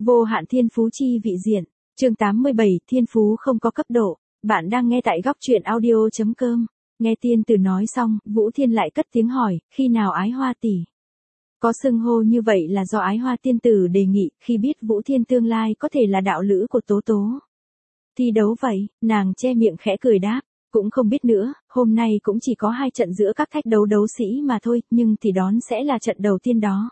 Vô hạn thiên phú chi vị diện. Chương 87, thiên phú không có cấp độ. Bạn đang nghe tại góc truyện audio.com. Nghe tiên tử nói xong, Vũ Thiên lại cất tiếng hỏi, khi nào Ái Hoa tỷ? Có xưng hô như vậy là do Ái Hoa tiên tử đề nghị, khi biết Vũ Thiên tương lai có thể là đạo lữ của Tố Tố. Thi đấu vậy, nàng che miệng khẽ cười đáp, cũng không biết nữa, hôm nay cũng chỉ có 2 trận giữa các thách đấu đấu sĩ mà thôi, nhưng thì đón sẽ là trận đầu tiên đó.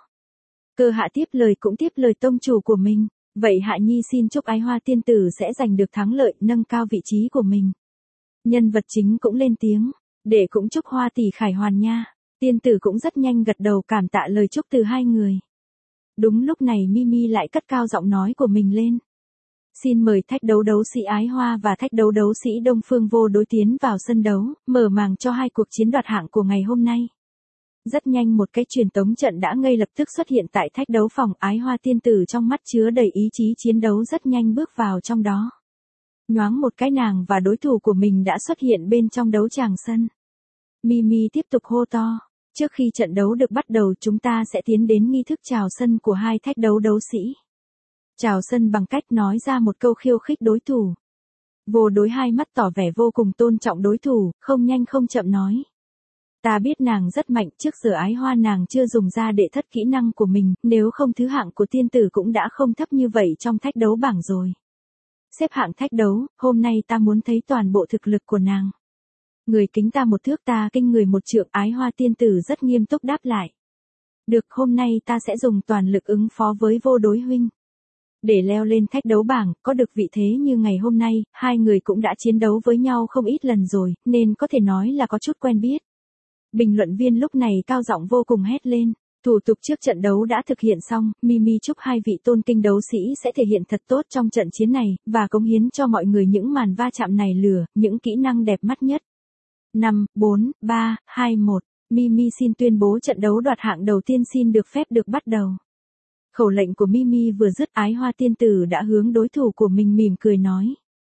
Cơ Hạ tiếp lời cũng tiếp lời tông chủ của mình, vậy Hạ Nhi xin chúc Ái Hoa tiên tử sẽ giành được thắng lợi, nâng cao vị trí của mình. Nhân vật chính cũng lên tiếng, để cũng chúc Hoa tỷ khải hoàn nha. Tiên tử cũng rất nhanh gật đầu cảm tạ lời chúc từ 2 người. Đúng lúc này Mimi lại cất cao giọng nói của mình lên. Xin mời thách đấu đấu sĩ Ái Hoa và thách đấu đấu sĩ Đông Phương Vô đối tiến vào sân đấu, mở màn cho 2 cuộc chiến đoạt hạng của ngày hôm nay. Rất nhanh một cái truyền tống trận đã ngay lập tức xuất hiện tại thách đấu phòng. Ái Hoa tiên tử trong mắt chứa đầy ý chí chiến đấu rất nhanh bước vào trong đó. Nhoáng một cái nàng và đối thủ của mình đã xuất hiện bên trong đấu tràng sân. Mimi tiếp tục hô to. Trước khi trận đấu được bắt đầu chúng ta sẽ tiến đến nghi thức chào sân của 2 thách đấu đấu sĩ. Chào sân bằng cách nói ra một câu khiêu khích đối thủ. Vô đối 2 mắt tỏ vẻ vô cùng tôn trọng đối thủ, không nhanh không chậm nói. Ta biết nàng rất mạnh, trước giờ Ái Hoa nàng chưa dùng ra đệ thất kỹ năng của mình, nếu không thứ hạng của tiên tử cũng đã không thấp như vậy trong thách đấu bảng rồi. Xếp hạng thách đấu, hôm nay ta muốn thấy toàn bộ thực lực của nàng. Người kính ta 1 thước ta kinh người 1 trượng. Ái Hoa tiên tử rất nghiêm túc đáp lại. Được, hôm nay ta sẽ dùng toàn lực ứng phó với Vô đối huynh. Để leo lên thách đấu bảng, có được vị thế như ngày hôm nay, 2 người cũng đã chiến đấu với nhau không ít lần rồi, nên có thể nói là có chút quen biết. Bình luận viên lúc này cao giọng vô cùng hét lên. Thủ tục trước trận đấu đã thực hiện xong, Mimi chúc 2 vị tôn kinh đấu sĩ sẽ thể hiện thật tốt trong trận chiến này, và cống hiến cho mọi người những màn va chạm này lửa, những kỹ năng đẹp mắt nhất. 5, 4, 3, 2, 1. Mimi xin tuyên bố trận đấu đoạt hạng đầu tiên xin được phép được bắt đầu. Khẩu lệnh của Mimi vừa dứt, Ái Hoa tiên tử đã hướng đối thủ của mình mỉm cười nói.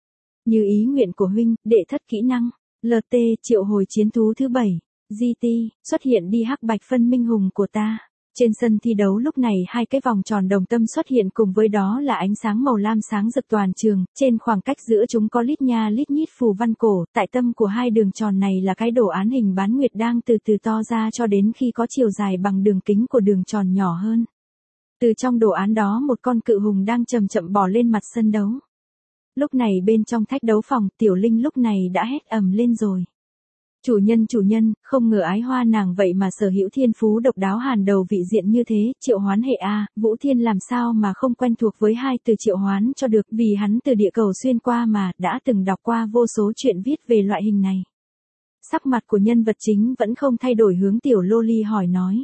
Như ý nguyện của huynh, đệ thất kỹ năng, LT triệu hồi chiến thú thứ 7, GT, xuất hiện đi hắc bạch phân minh hùng của ta. Trên sân thi đấu lúc này 2 cái vòng tròn đồng tâm xuất hiện cùng với đó là ánh sáng màu lam sáng rực toàn trường, trên khoảng cách giữa chúng có lít nha lít nhít phù văn cổ, tại tâm của 2 đường tròn này là cái đồ án hình bán nguyệt đang từ từ to ra cho đến khi có chiều dài bằng đường kính của đường tròn nhỏ hơn. Từ trong đồ án đó một con cự hùng đang chậm chậm bò lên mặt sân đấu. Lúc này bên trong thách đấu phòng, Tiểu Linh lúc này đã hét ầm lên rồi. Chủ nhân, không ngờ Ái Hoa nàng vậy mà sở hữu thiên phú độc đáo hàn đầu vị diện như thế, triệu hoán hệ A, Vũ Thiên làm sao mà không quen thuộc với 2 từ triệu hoán cho được, vì hắn từ địa cầu xuyên qua mà, đã từng đọc qua vô số chuyện viết về loại hình này. Sắc mặt của nhân vật chính vẫn không thay đổi, hướng Tiểu Loli hỏi nói.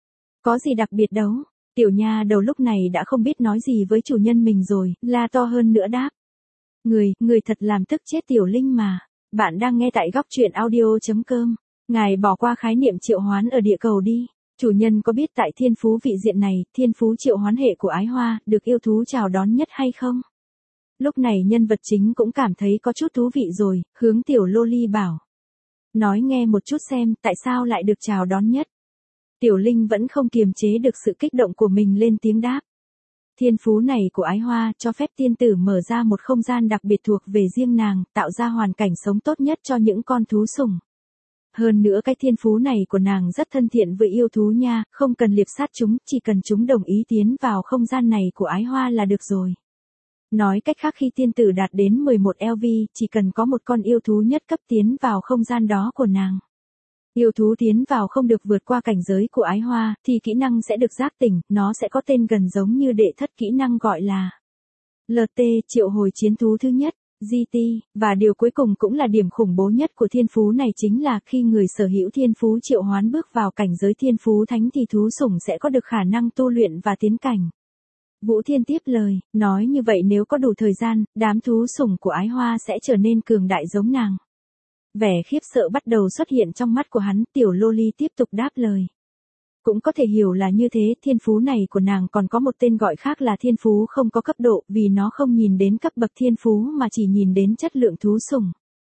Có gì đặc biệt đâu? Tiểu nha đầu lúc này đã không biết nói gì với chủ nhân mình rồi, la to hơn nữa đáp. Người thật làm tức chết Tiểu Linh mà. Bạn đang nghe tại góc truyện audio.com. Ngài bỏ qua khái niệm triệu hoán ở địa cầu đi. Chủ nhân có biết tại thiên phú vị diện này, thiên phú triệu hoán hệ của Ái Hoa, được yêu thú chào đón nhất hay không? Lúc này nhân vật chính cũng cảm thấy có chút thú vị rồi, hướng Tiểu Loli bảo. Nói nghe một chút xem, tại sao lại được chào đón nhất? Tiểu Linh vẫn không kiềm chế được sự kích động của mình lên tiếng đáp. Thiên phú này của Ái Hoa cho phép tiên tử mở ra một không gian đặc biệt thuộc về riêng nàng, tạo ra hoàn cảnh sống tốt nhất cho những con thú sủng. Hơn nữa cái thiên phú này của nàng rất thân thiện với yêu thú nha, không cần liệp sát chúng, chỉ cần chúng đồng ý tiến vào không gian này của Ái Hoa là được rồi. Nói cách khác khi tiên tử đạt đến 11 LV, chỉ cần có một con yêu thú nhất cấp tiến vào không gian đó của nàng. Yêu thú tiến vào không được vượt qua cảnh giới của Ái Hoa, thì kỹ năng sẽ được giác tỉnh, nó sẽ có tên gần giống như đệ thất kỹ năng gọi là LT triệu hồi chiến thú thứ nhất, GT, và điều cuối cùng cũng là điểm khủng bố nhất của thiên phú này chính là khi người sở hữu thiên phú triệu hoán bước vào cảnh giới thiên phú thánh thì thú sủng sẽ có được khả năng tu luyện và tiến cảnh. Vũ Thiên tiếp lời, nói như vậy nếu có đủ thời gian, đám thú sủng của Ái Hoa sẽ trở nên cường đại giống nàng. Vẻ khiếp sợ bắt đầu xuất hiện trong mắt của hắn, Tiểu Loli tiếp tục đáp lời. Cũng có thể hiểu là như thế, thiên phú này của nàng còn có một tên gọi khác là thiên phú không có cấp độ, vì nó không nhìn đến cấp bậc thiên phú mà chỉ nhìn đến chất lượng thú sủng.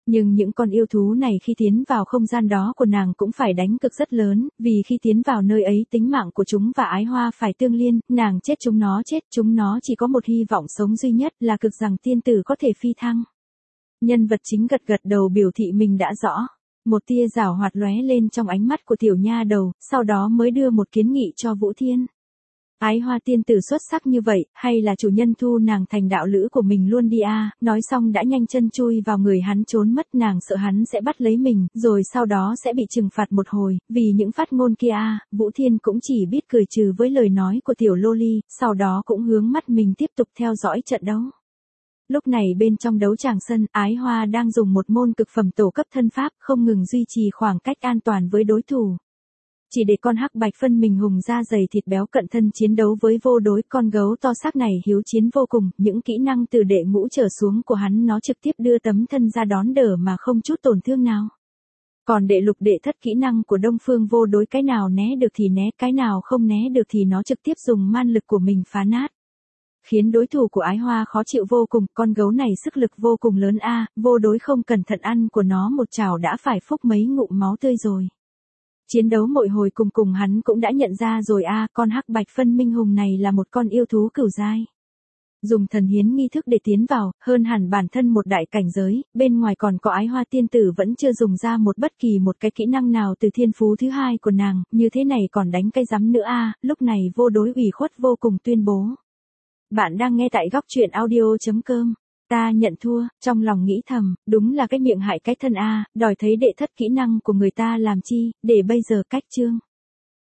Nhưng những con yêu thú này khi tiến vào không gian đó của nàng cũng phải đánh cực rất lớn, vì khi tiến vào nơi ấy tính mạng của chúng và ái hoa phải tương liên, nàng chết chúng nó chỉ có một hy vọng sống duy nhất là cực rằng tiên tử có thể phi thăng. Nhân vật chính gật gật đầu biểu thị mình đã rõ. Một tia giảo hoạt lóe lên trong ánh mắt của tiểu nha đầu, sau đó mới đưa một kiến nghị cho Vũ Thiên. Ái hoa tiên tử xuất sắc như vậy, hay là chủ nhân thu nàng thành đạo lữ của mình luôn đi a? Nói xong đã nhanh chân chui vào người hắn trốn mất, nàng sợ hắn sẽ bắt lấy mình, rồi sau đó sẽ bị trừng phạt một hồi, vì những phát ngôn kia a. Vũ Thiên cũng chỉ biết cười trừ với lời nói của tiểu lô ly, sau đó cũng hướng mắt mình tiếp tục theo dõi trận đấu. Lúc này bên trong đấu tràng sân, ái hoa đang dùng một môn cực phẩm tổ cấp thân pháp, không ngừng duy trì khoảng cách an toàn với đối thủ. Chỉ để con hắc bạch phân mình hùng da dày thịt béo cận thân chiến đấu với vô đối, con gấu to xác này hiếu chiến vô cùng, những kỹ năng từ đệ ngũ trở xuống của hắn nó trực tiếp đưa tấm thân ra đón đỡ mà không chút tổn thương nào. Còn đệ lục đệ thất kỹ năng của Đông Phương vô đối, cái nào né được thì né, cái nào không né được thì nó trực tiếp dùng man lực của mình phá nát. Khiến đối thủ của ái hoa khó chịu vô cùng, con gấu này sức lực vô cùng lớn a, vô đối không cẩn thận ăn của nó một chảo đã phải phốc mấy ngụm máu tươi rồi. Chiến đấu mỗi hồi cùng hắn cũng đã nhận ra rồi a, con hắc bạch phân minh hùng này là một con yêu thú cửu giai. Dùng thần hiến nghi thức để tiến vào, hơn hẳn bản thân một đại cảnh giới, bên ngoài còn có ái hoa tiên tử vẫn chưa dùng ra bất kỳ một cái kỹ năng nào từ thiên phú thứ hai của nàng, như thế này còn đánh cái rắm nữa a. Lúc này vô đối ủy khuất vô cùng tuyên bố. Bạn đang nghe tại góc truyện audio.com. Ta nhận thua, trong lòng nghĩ thầm, đúng là cái miệng hại cái thân a, đòi thấy đệ thất kỹ năng của người ta làm chi, để bây giờ cách chương.